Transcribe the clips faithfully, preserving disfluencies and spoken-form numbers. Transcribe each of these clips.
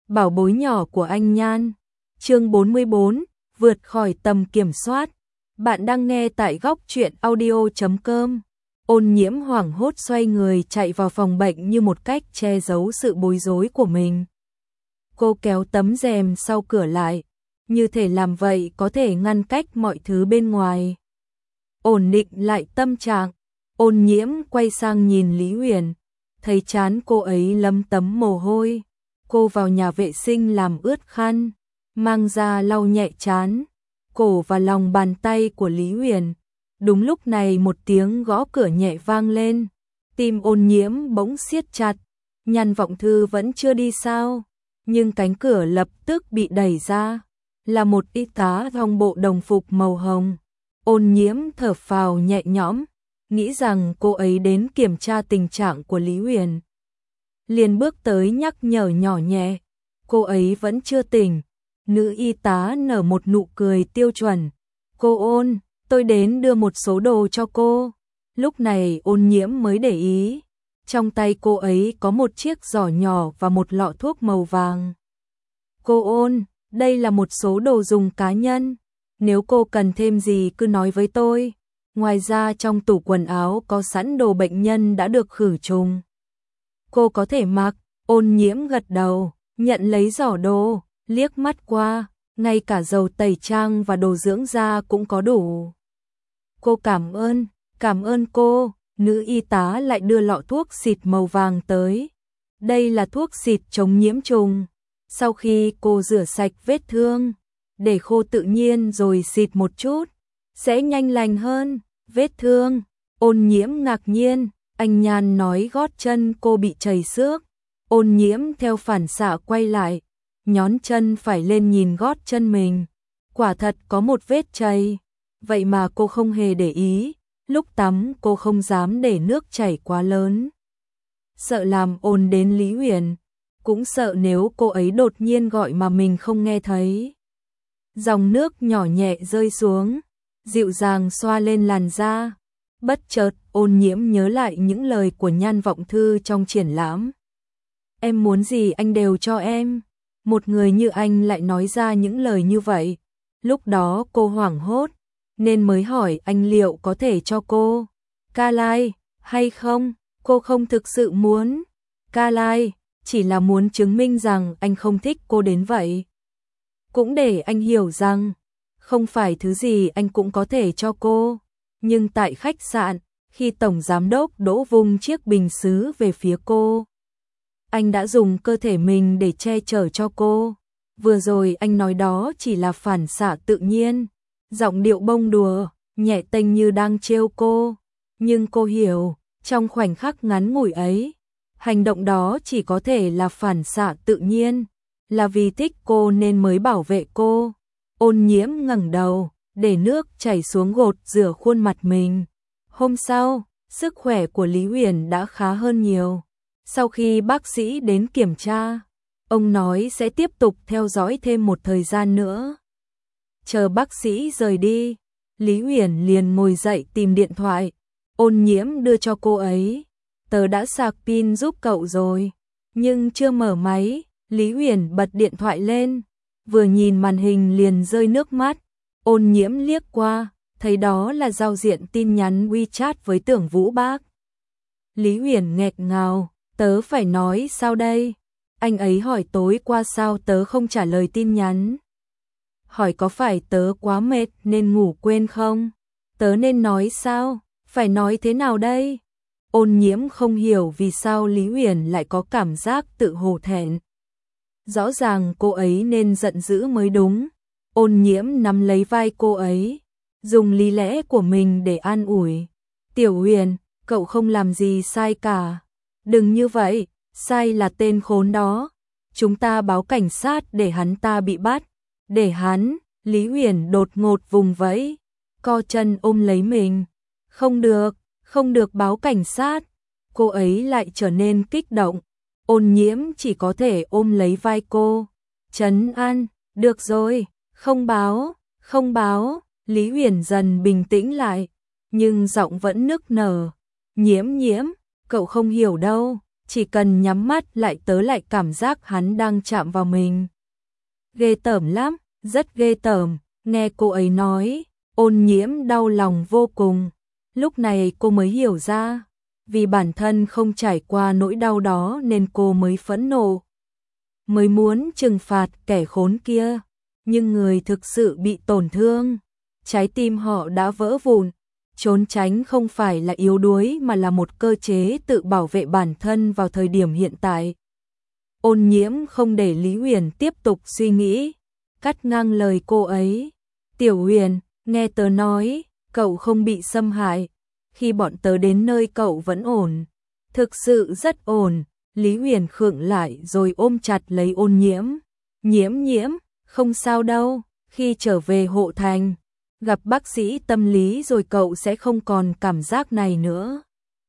bảo bối nhỏ của anh Nhan. Chương bốn mươi bốn, vượt khỏi tầm kiểm soát. Bạn đang nghe tại góc truyện audio chấm com. Ôn Nhiễm hoảng hốt xoay người chạy vào phòng bệnh như một cách che giấu sự bối rối của mình. Cô kéo tấm rèm sau cửa lại, như thể làm vậy có thể ngăn cách mọi thứ bên ngoài. Ổn định lại tâm trạng, Ôn Nhiễm quay sang nhìn Lý Huyền, thấy trán cô ấy lấm tấm mồ hôi. Cô vào nhà vệ sinh làm ướt khăn, mang ra lau nhẹ trán, cổ và lòng bàn tay của Lý Huyền. Đúng lúc này một tiếng gõ cửa nhẹ vang lên, tim Ôn Nhiễm bỗng siết chặt. Nhan Vọng Thư vẫn chưa đi sao? Nhưng cánh cửa lập tức bị đẩy ra, là một y tá trong bộ đồng phục màu hồng. Ôn Nhiễm thở phào nhẹ nhõm, nghĩ rằng cô ấy đến kiểm tra tình trạng của Lý Huyền. Liền bước tới nhắc nhở nhỏ nhẹ, cô ấy vẫn chưa tỉnh. Nữ y tá nở một nụ cười tiêu chuẩn. Cô Ôn, tôi đến đưa một số đồ cho cô. Lúc này Ôn Nhiễm mới để ý, trong tay cô ấy có một chiếc giỏ nhỏ và một lọ thuốc màu vàng. Cô Ôn, đây là một số đồ dùng cá nhân, nếu cô cần thêm gì cứ nói với tôi. Ngoài ra trong tủ quần áo có sẵn đồ bệnh nhân đã được khử trùng. Cô có thể mặc. Ôn Nhiễm gật đầu, nhận lấy giỏ đồ, liếc mắt qua, ngay cả dầu tẩy trang và đồ dưỡng da cũng có đủ. Cô cảm ơn, cảm ơn cô. Nữ y tá lại đưa lọ thuốc xịt màu vàng tới. Đây là thuốc xịt chống nhiễm trùng. Sau khi cô rửa sạch vết thương, để khô tự nhiên rồi xịt một chút, sẽ nhanh lành hơn. Vết thương. Ôn Nhiễm ngạc nhiên, anh Nhan nói gót chân cô bị trầy xước. Ôn Nhiễm theo phản xạ quay lại, nhón chân phải lên nhìn gót chân mình. Quả thật có một vết trầy, vậy mà cô không hề để ý. Lúc tắm cô không dám để nước chảy quá lớn, sợ làm ồn đến Lý Huyền, cũng sợ nếu cô ấy đột nhiên gọi mà mình không nghe thấy. Dòng nước nhỏ nhẹ rơi xuống, dịu dàng xoa lên làn da. Bất chợt Ôn Nhiễm nhớ lại những lời của Nhan Vọng Thư trong triển lãm. Em muốn gì anh đều cho em. Một người như anh lại nói ra những lời như vậy. Lúc đó cô hoảng hốt, nên mới hỏi anh liệu có thể cho cô Ca Lai hay không. Cô không thực sự muốn Ca Lai, chỉ là muốn chứng minh rằng anh không thích cô đến vậy. Cũng để anh hiểu rằng không phải thứ gì anh cũng có thể cho cô. Nhưng tại khách sạn, khi Tổng Giám đốc đỗ vung chiếc bình sứ về phía cô, anh đã dùng cơ thể mình để che chở cho cô. Vừa rồi anh nói đó chỉ là phản xạ tự nhiên, giọng điệu bông đùa, nhẹ tênh như đang trêu cô. Nhưng cô hiểu, trong khoảnh khắc ngắn ngủi ấy, hành động đó chỉ có thể là phản xạ tự nhiên, là vì thích cô nên mới bảo vệ cô. Ôn Nhiễm ngẩng đầu, để nước chảy xuống gột rửa khuôn mặt mình. Hôm sau, sức khỏe của Lý Huyền đã khá hơn nhiều. Sau khi bác sĩ đến kiểm tra, ông nói sẽ tiếp tục theo dõi thêm một thời gian nữa. Chờ bác sĩ rời đi, Lý Huyền liền ngồi dậy tìm điện thoại. Ôn Nhiễm đưa cho cô ấy. Tớ đã sạc pin giúp cậu rồi. Nhưng chưa mở máy, Lý Huyền bật điện thoại lên. Vừa nhìn màn hình liền rơi nước mắt. Ôn Nhiễm liếc qua, thấy đó là giao diện tin nhắn WeChat với Tưởng Vũ Bác. Lý Huyền nghẹt ngào, tớ phải nói sao đây? Anh ấy hỏi tối qua sao tớ không trả lời tin nhắn. Hỏi có phải tớ quá mệt nên ngủ quên không? Tớ nên nói sao? Phải nói thế nào đây? Ôn Nhiễm không hiểu vì sao Lý Huyền lại có cảm giác tự hổ thẹn. Rõ ràng cô ấy nên giận dữ mới đúng. Ôn Nhiễm nắm lấy vai cô ấy, dùng lý lẽ của mình để an ủi. Tiểu Huyền, cậu không làm gì sai cả. Đừng như vậy, sai là tên khốn đó. Chúng ta báo cảnh sát để hắn ta bị bắt. Để hắn. Lý Huyền đột ngột vùng vẫy, co chân ôm lấy mình. Không được, không được báo cảnh sát. Cô ấy lại trở nên kích động. Ôn Nhiễm chỉ có thể ôm lấy vai cô, trấn an. Được rồi, không báo, không báo. Lý Huyền dần bình tĩnh lại, nhưng giọng vẫn nức nở. Nhiễm Nhiễm, cậu không hiểu đâu. chỉ cần nhắm mắt lại tớ lại cảm giác hắn đang chạm vào mình. Ghê tởm lắm, rất ghê tởm, nghe cô ấy nói, Ôn Nhiễm đau lòng vô cùng. Lúc này cô mới hiểu ra, vì bản thân không trải qua nỗi đau đó nên cô mới phẫn nộ, mới muốn trừng phạt kẻ khốn kia. Nhưng người thực sự bị tổn thương, trái tim họ đã vỡ vụn, trốn tránh không phải là yếu đuối mà là một cơ chế tự bảo vệ bản thân vào thời điểm hiện tại. Ôn Nhiễm không để Lý Huyền tiếp tục suy nghĩ, cắt ngang lời cô ấy. Tiểu Huyền, nghe tớ nói, cậu không bị xâm hại, khi bọn tớ đến nơi cậu vẫn ổn. Thực sự rất ổn. Lý Huyền khựng lại rồi ôm chặt lấy Ôn Nhiễm. Nhiễm nhiễm, không sao đâu, khi trở về Hộ Thành, gặp bác sĩ tâm lý rồi cậu sẽ không còn cảm giác này nữa.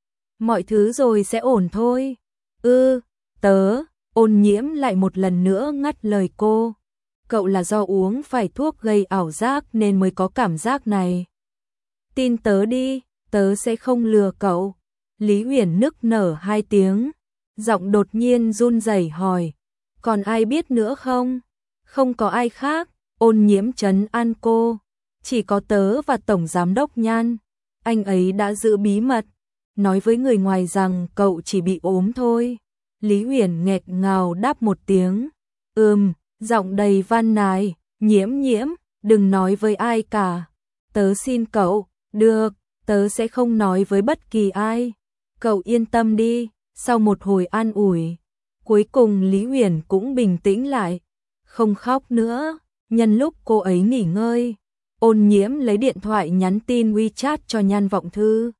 Mọi thứ rồi sẽ ổn thôi. Ừ, tớ, Ôn Nhiễm lại một lần nữa ngắt lời cô. Cậu là do uống phải thuốc gây ảo giác nên mới có cảm giác này. Tin tớ đi, tớ sẽ không lừa cậu. Lý Huyền nức nở hai tiếng, giọng đột nhiên run rẩy hỏi, còn ai biết nữa không? Không có ai khác. Ôn Nhiễm trấn an cô, chỉ có tớ và Tổng Giám đốc Nhan. Anh ấy đã giữ bí mật, nói với người ngoài rằng cậu chỉ bị ốm thôi. Lý Huyền nghẹt ngào đáp một tiếng, ừm, giọng đầy van nài. Nhiễm nhiễm, đừng nói với ai cả. Tớ xin cậu. Được, tớ sẽ không nói với bất kỳ ai. Cậu yên tâm đi. Sau một hồi an ủi, cuối cùng Lý Huyền cũng bình tĩnh lại, không khóc nữa. Nhân lúc cô ấy nghỉ ngơi, Ôn Nhiễm lấy điện thoại nhắn tin WeChat cho Nhan Vọng Thư.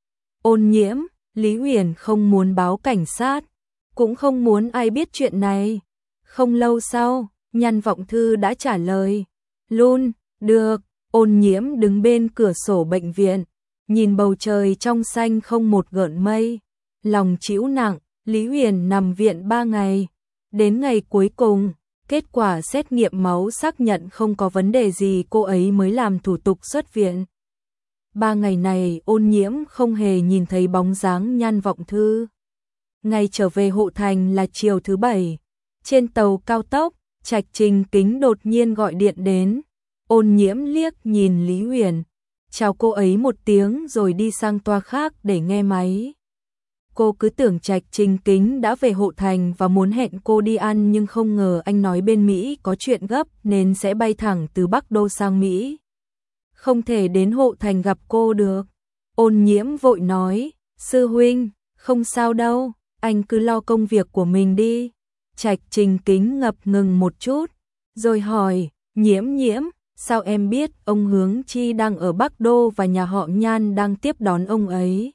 Ôn Nhiễm, Lý Huyền không muốn báo cảnh sát, cũng không muốn ai biết chuyện này. Không lâu sau, Nhan Vọng Thư đã trả lời, luôn, được. Ôn Nhiễm đứng bên cửa sổ bệnh viện, nhìn bầu trời trong xanh không một gợn mây, lòng trĩu nặng. Lý Huyền nằm viện ba ngày, đến ngày cuối cùng, kết quả xét nghiệm máu xác nhận không có vấn đề gì, cô ấy mới làm thủ tục xuất viện. Ba ngày này Ôn Nhiễm không hề nhìn thấy bóng dáng Nhan Vọng Thư. Ngày trở về Hộ Thành là chiều thứ bảy, trên tàu cao tốc, Trạch Trình Kính đột nhiên gọi điện đến. Ôn Nhiễm liếc nhìn Lý Huyền, chào cô ấy một tiếng rồi đi sang toa khác để nghe máy. Cô cứ tưởng Trạch Trình Kính đã về Hộ Thành và muốn hẹn cô đi ăn, nhưng không ngờ anh nói bên Mỹ có chuyện gấp nên sẽ bay thẳng từ Bắc Đô sang Mỹ. Không thể đến Hộ Thành gặp cô được. Ôn Nhiễm vội nói, sư huynh, không sao đâu, anh cứ lo công việc của mình đi. Trạch Trình Kính ngập ngừng một chút, rồi hỏi, Nhiễm nhiễm, sao em biết ông Hướng Chi đang ở Bắc Đô và nhà họ Nhan đang tiếp đón ông ấy?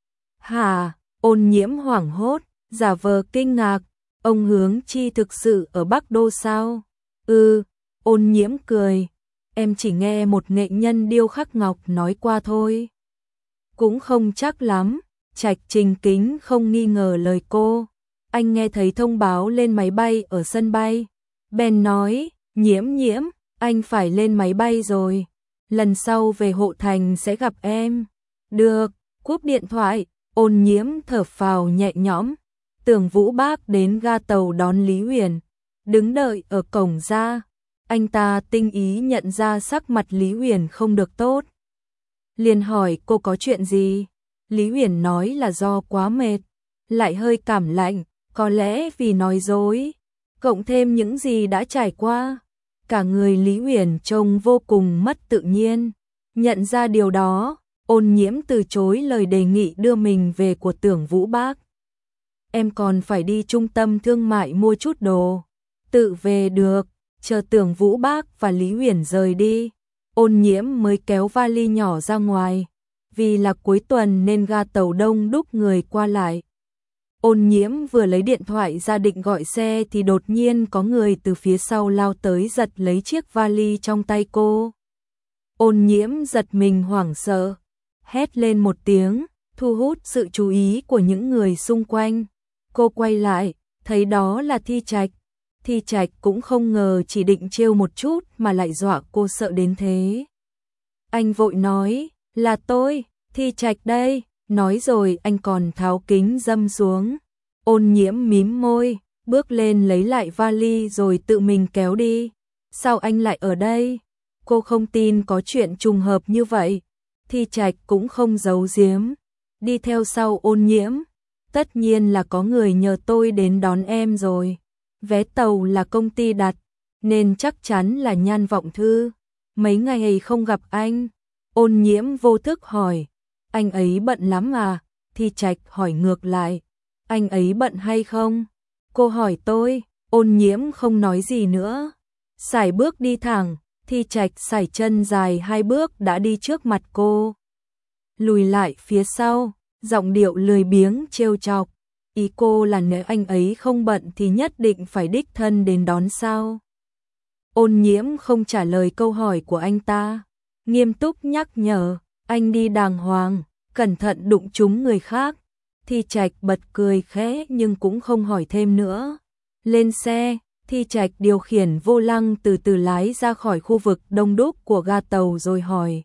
Hả? Ôn Nhiễm hoảng hốt, giả vờ kinh ngạc, ông Hướng Chi thực sự ở Bắc Đô sao? Ừ, Ôn Nhiễm cười, em chỉ nghe một nghệ nhân điêu khắc ngọc nói qua thôi. Cũng không chắc lắm. Trạch Trình Kính không nghi ngờ lời cô, anh nghe thấy thông báo lên máy bay ở sân bay. Ben nói, Nhiễm nhiễm, anh phải lên máy bay rồi, lần sau về Hộ Thành sẽ gặp em. Được, cúp điện thoại. Ôn Nhiễm thở phào nhẹ nhõm. Tưởng Vũ Bác đến ga tàu đón Lý Huyền, đứng đợi ở cổng ra. Anh ta tinh ý nhận ra sắc mặt Lý Huyền không được tốt, liền hỏi cô có chuyện gì. Lý Huyền nói là do quá mệt, lại hơi cảm lạnh, có lẽ vì nói dối, cộng thêm những gì đã trải qua. Cả người Lý Huyền trông vô cùng mất tự nhiên. Nhận ra điều đó, Ôn Nhiễm từ chối lời đề nghị đưa mình về của Tưởng Vũ Bác. Em còn phải đi trung tâm thương mại mua chút đồ, tự về được. Chờ Tưởng Vũ Bác và Lý Huyền rời đi, Ôn Nhiễm mới kéo vali nhỏ ra ngoài. Vì là cuối tuần nên ga tàu đông đúc người qua lại. Ôn Nhiễm vừa lấy điện thoại ra định gọi xe thì đột nhiên có người từ phía sau lao tới giật lấy chiếc vali trong tay cô. Ôn Nhiễm giật mình hoảng sợ, hét lên một tiếng, thu hút sự chú ý của những người xung quanh. Cô quay lại, thấy đó là Thi Trạch. Thi Trạch cũng không ngờ chỉ định trêu một chút mà lại dọa cô sợ đến thế. Anh vội nói, là tôi, Thi Trạch đây, nói rồi anh còn tháo kính râm xuống. Ôn Nhiễm mím môi, bước lên lấy lại vali rồi tự mình kéo đi. Sao anh lại ở đây? Cô không tin có chuyện trùng hợp như vậy. Thi Trạch cũng không giấu giếm, đi theo sau Ôn Nhiễm. Tất nhiên là có người nhờ tôi đến đón em rồi. Vé tàu là công ty đặt, nên chắc chắn là Nhan Vọng Thư. Mấy ngày không gặp anh. Ôn Nhiễm vô thức hỏi. Anh ấy bận lắm à? Thi Trạch hỏi ngược lại. Anh ấy bận hay không? Cô hỏi tôi. Ôn Nhiễm không nói gì nữa, sải bước đi thẳng. Thi Trạch sải chân dài hai bước đã đi trước mặt cô, lùi lại phía sau, giọng điệu lười biếng trêu chọc. Ý cô là nếu anh ấy không bận thì nhất định phải đích thân đến đón sao? Ôn Nhiễm không trả lời câu hỏi của anh ta, nghiêm túc nhắc nhở, anh đi đàng hoàng, cẩn thận đụng trúng người khác. Thi Trạch bật cười khẽ nhưng cũng không hỏi thêm nữa. Lên xe, Thi Trạch điều khiển vô lăng từ từ lái ra khỏi khu vực đông đúc của ga tàu rồi hỏi.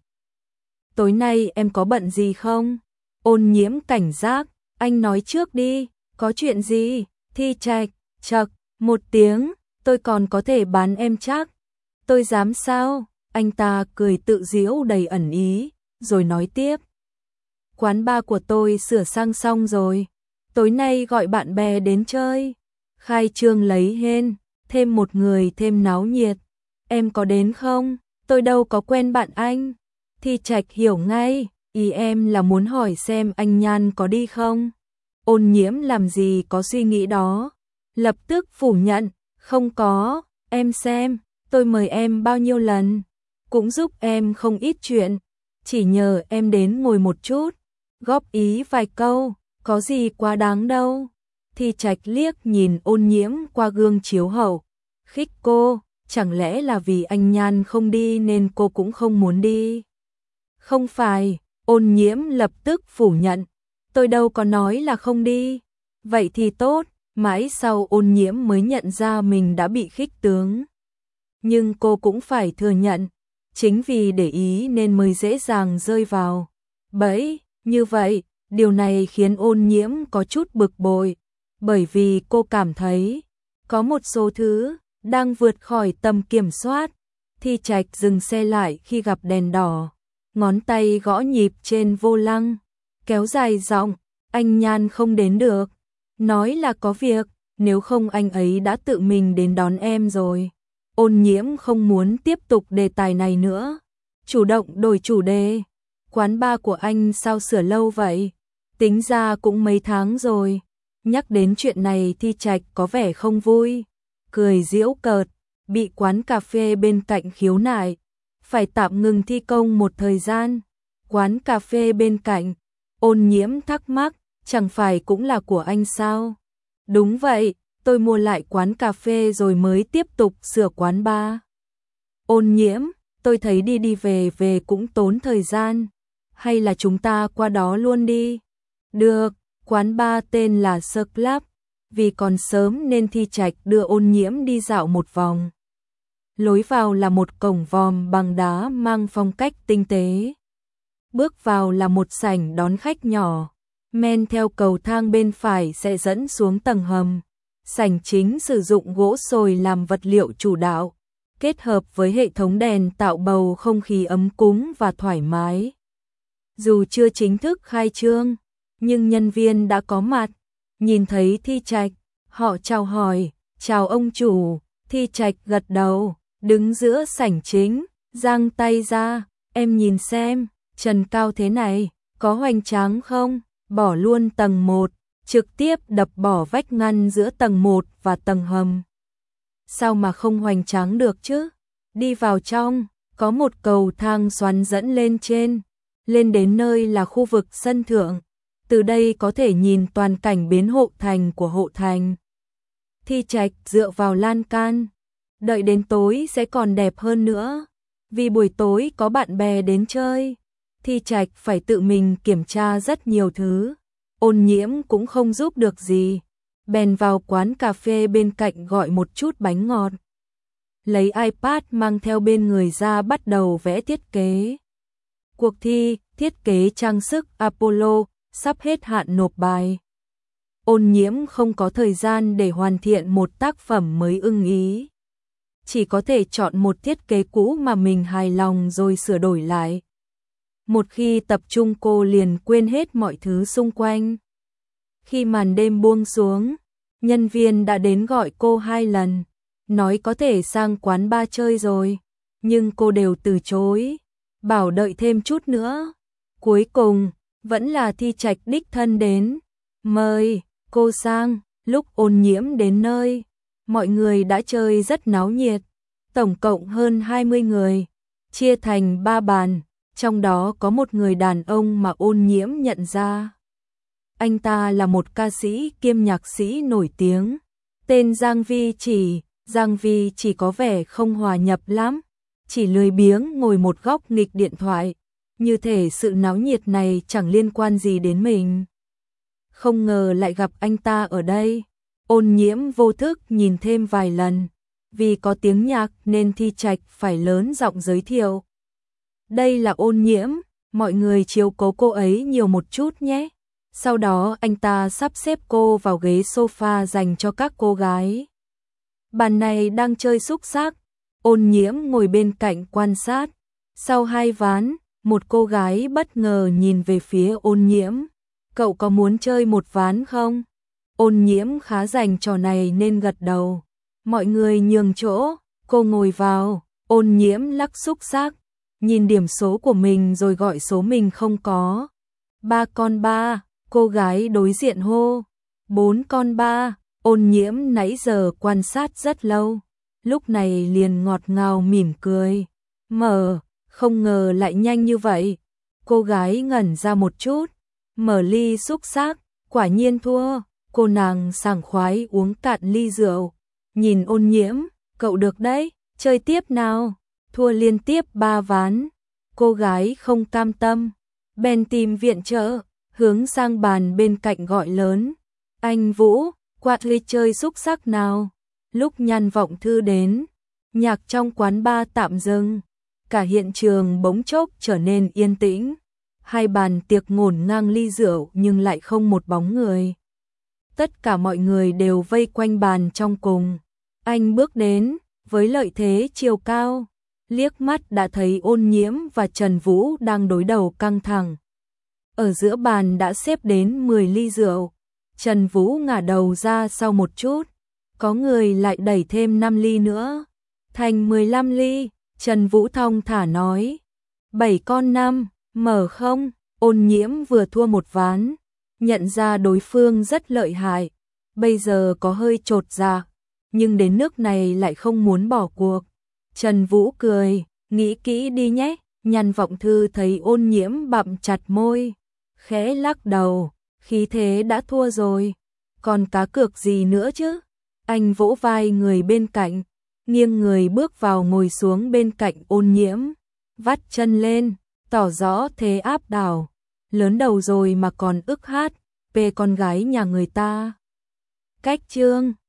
Tối nay em có bận gì không? Ôn Nhiễm cảnh giác, anh nói trước đi, có chuyện gì? Thi Trạch, chậc, một tiếng, tôi còn có thể bán em chắc. Tôi dám sao? Anh ta cười tự giễu đầy ẩn ý, rồi nói tiếp. Quán bar của tôi sửa sang xong rồi, tối nay gọi bạn bè đến chơi. Khai trương lấy hên, thêm một người thêm náo nhiệt. Em có đến không? Tôi đâu có quen bạn anh. Thi Trạch hiểu ngay, ý em là muốn hỏi xem anh Nhan có đi không? Ôn Nhiễm làm gì có suy nghĩ đó, lập tức phủ nhận, không có, em xem, tôi mời em bao nhiêu lần, cũng giúp em không ít chuyện, chỉ nhờ em đến ngồi một chút, góp ý vài câu, có gì quá đáng đâu. Thi Trạch liếc nhìn Ôn Nhiễm qua gương chiếu hậu, khích cô, chẳng lẽ là vì anh Nhan không đi nên cô cũng không muốn đi? Không phải, Ôn Nhiễm lập tức phủ nhận, tôi đâu có nói là không đi. Vậy thì tốt, mãi sau Ôn Nhiễm mới nhận ra mình đã bị khích tướng. Nhưng cô cũng phải thừa nhận, chính vì để ý nên mới dễ dàng rơi vào bẫy như vậy. Điều này khiến Ôn Nhiễm có chút bực bội, bởi vì cô cảm thấy có một số thứ đang vượt khỏi tầm kiểm soát. Thi Trạch dừng xe lại khi gặp đèn đỏ, ngón tay gõ nhịp trên vô lăng, kéo dài giọng, anh Nhan không đến được, nói là có việc, nếu không anh ấy đã tự mình đến đón em rồi. Ôn Nhiễm không muốn tiếp tục đề tài này nữa, chủ động đổi chủ đề. Quán bar của anh sao sửa lâu vậy? Tính ra cũng mấy tháng rồi. Nhắc đến chuyện này Thi Trạch có vẻ không vui, cười giễu cợt, bị quán cà phê bên cạnh khiếu nại, phải tạm ngừng thi công một thời gian. Quán cà phê bên cạnh, Ôn Nhiễm thắc mắc, chẳng phải cũng là của anh sao? Đúng vậy, tôi mua lại quán cà phê rồi mới tiếp tục sửa quán bar. Ôn Nhiễm, tôi thấy đi đi về về cũng tốn thời gian, hay là chúng ta qua đó luôn đi? Được, quán bar tên là Sơ Club, vì còn sớm nên Thi Trạch đưa Ôn Nhiễm đi dạo một vòng. Lối vào là một cổng vòm bằng đá mang phong cách tinh tế. Bước vào là một sảnh đón khách nhỏ, men theo cầu thang bên phải sẽ dẫn xuống tầng hầm. Sảnh chính sử dụng gỗ sồi làm vật liệu chủ đạo, kết hợp với hệ thống đèn tạo bầu không khí ấm cúng và thoải mái. Dù chưa chính thức khai trương, nhưng nhân viên đã có mặt, nhìn thấy Thi Trạch, họ chào hỏi, chào ông chủ. Thi Trạch gật đầu, đứng giữa sảnh chính, giang tay ra, em nhìn xem, trần cao thế này, có hoành tráng không? Bỏ luôn tầng một, trực tiếp đập bỏ vách ngăn giữa tầng một và tầng hầm. Sao mà không hoành tráng được chứ? Đi vào trong, có một cầu thang xoắn dẫn lên trên, lên đến nơi là khu vực sân thượng. Từ đây có thể nhìn toàn cảnh bến Hộ Thành của Hộ Thành. Thi Trạch dựa vào lan can, đợi đến tối sẽ còn đẹp hơn nữa. Vì buổi tối có bạn bè đến chơi, Thi Trạch phải tự mình kiểm tra rất nhiều thứ. Ôn Nhiễm cũng không giúp được gì, bèn vào quán cà phê bên cạnh gọi một chút bánh ngọt. Lấy iPad mang theo bên người ra bắt đầu vẽ thiết kế. Cuộc thi thiết kế trang sức Apollo sắp hết hạn nộp bài. Ôn Nhiễm không có thời gian để hoàn thiện một tác phẩm mới ưng ý. Chỉ có thể chọn một thiết kế cũ mà mình hài lòng rồi sửa đổi lại. Một khi tập trung cô liền quên hết mọi thứ xung quanh. Khi màn đêm buông xuống, nhân viên đã đến gọi cô hai lần, nói có thể sang quán bar chơi rồi, nhưng cô đều từ chối, bảo đợi thêm chút nữa. Cuối cùng, vẫn là Thi Trạch đích thân đến, mời cô sang. Lúc Ôn Nhiễm đến nơi, mọi người đã chơi rất náo nhiệt, tổng cộng hơn hai mươi người, chia thành ba bàn, trong đó có một người đàn ông mà Ôn Nhiễm nhận ra. Anh ta là một ca sĩ kiêm nhạc sĩ nổi tiếng, tên Giang Vi Chỉ. Giang Vi Chỉ có vẻ không hòa nhập lắm, chỉ lười biếng ngồi một góc nghịch điện thoại, như thể sự náo nhiệt này chẳng liên quan gì đến mình. Không ngờ lại gặp anh ta ở đây. Ôn Nhiễm vô thức nhìn thêm vài lần, vì có tiếng nhạc nên Thi Trạch phải lớn giọng giới thiệu. Đây là Ôn Nhiễm, mọi người chiếu cố cô ấy nhiều một chút nhé. Sau đó anh ta sắp xếp cô vào ghế sofa dành cho các cô gái. Bàn này đang chơi xúc xắc, Ôn Nhiễm ngồi bên cạnh quan sát. Sau hai ván, một cô gái bất ngờ nhìn về phía Ôn Nhiễm. Cậu có muốn chơi một ván không? Ôn Nhiễm khá rành trò này nên gật đầu. Mọi người nhường chỗ, cô ngồi vào. Ôn Nhiễm lắc xúc xắc, nhìn điểm số của mình rồi gọi số mình không có. Ba con ba, cô gái đối diện hô. Bốn con ba. Ôn Nhiễm nãy giờ quan sát rất lâu, lúc này liền ngọt ngào mỉm cười. Mở, không ngờ lại nhanh như vậy. Cô gái ngẩn ra một chút, mở ly xúc xắc, quả nhiên thua. Cô nàng sảng khoái uống cạn ly rượu, nhìn Ôn Nhiễm, cậu được đấy, chơi tiếp nào. Thua liên tiếp ba ván, cô gái không cam tâm, bèn tìm viện trợ, hướng sang bàn bên cạnh gọi lớn. Anh Vũ, qua ly chơi xúc xắc nào. Lúc Nhan Vọng Thư đến, nhạc trong quán bar tạm dừng, cả hiện trường bỗng chốc trở nên yên tĩnh. Hai bàn tiệc ngổn ngang ly rượu nhưng lại không một bóng người. Tất cả mọi người đều vây quanh bàn trong cùng. Anh bước đến, với lợi thế chiều cao, liếc mắt đã thấy Ôn Nhiễm và Trần Vũ đang đối đầu căng thẳng. Ở giữa bàn đã xếp đến mười ly rượu. Trần Vũ ngả đầu ra sau một chút, có người lại đẩy thêm năm ly nữa, thành mười lăm ly. Trần Vũ thong thả nói, bảy con năm, mở không? Ôn Nhiễm vừa thua một ván, nhận ra đối phương rất lợi hại, bây giờ có hơi chột dạ, nhưng đến nước này lại không muốn bỏ cuộc. Trần Vũ cười, nghĩ kỹ đi nhé. Nhan Vọng Thư thấy Ôn Nhiễm bặm chặt môi, khẽ lắc đầu, khí thế đã thua rồi, còn cá cược gì nữa chứ? Anh vỗ vai người bên cạnh, nghiêng người bước vào ngồi xuống bên cạnh Ôn Nhiễm, vắt chân lên, tỏ rõ thế áp đảo. Lớn đầu rồi mà còn ức hát, về con gái nhà người ta. Cách chương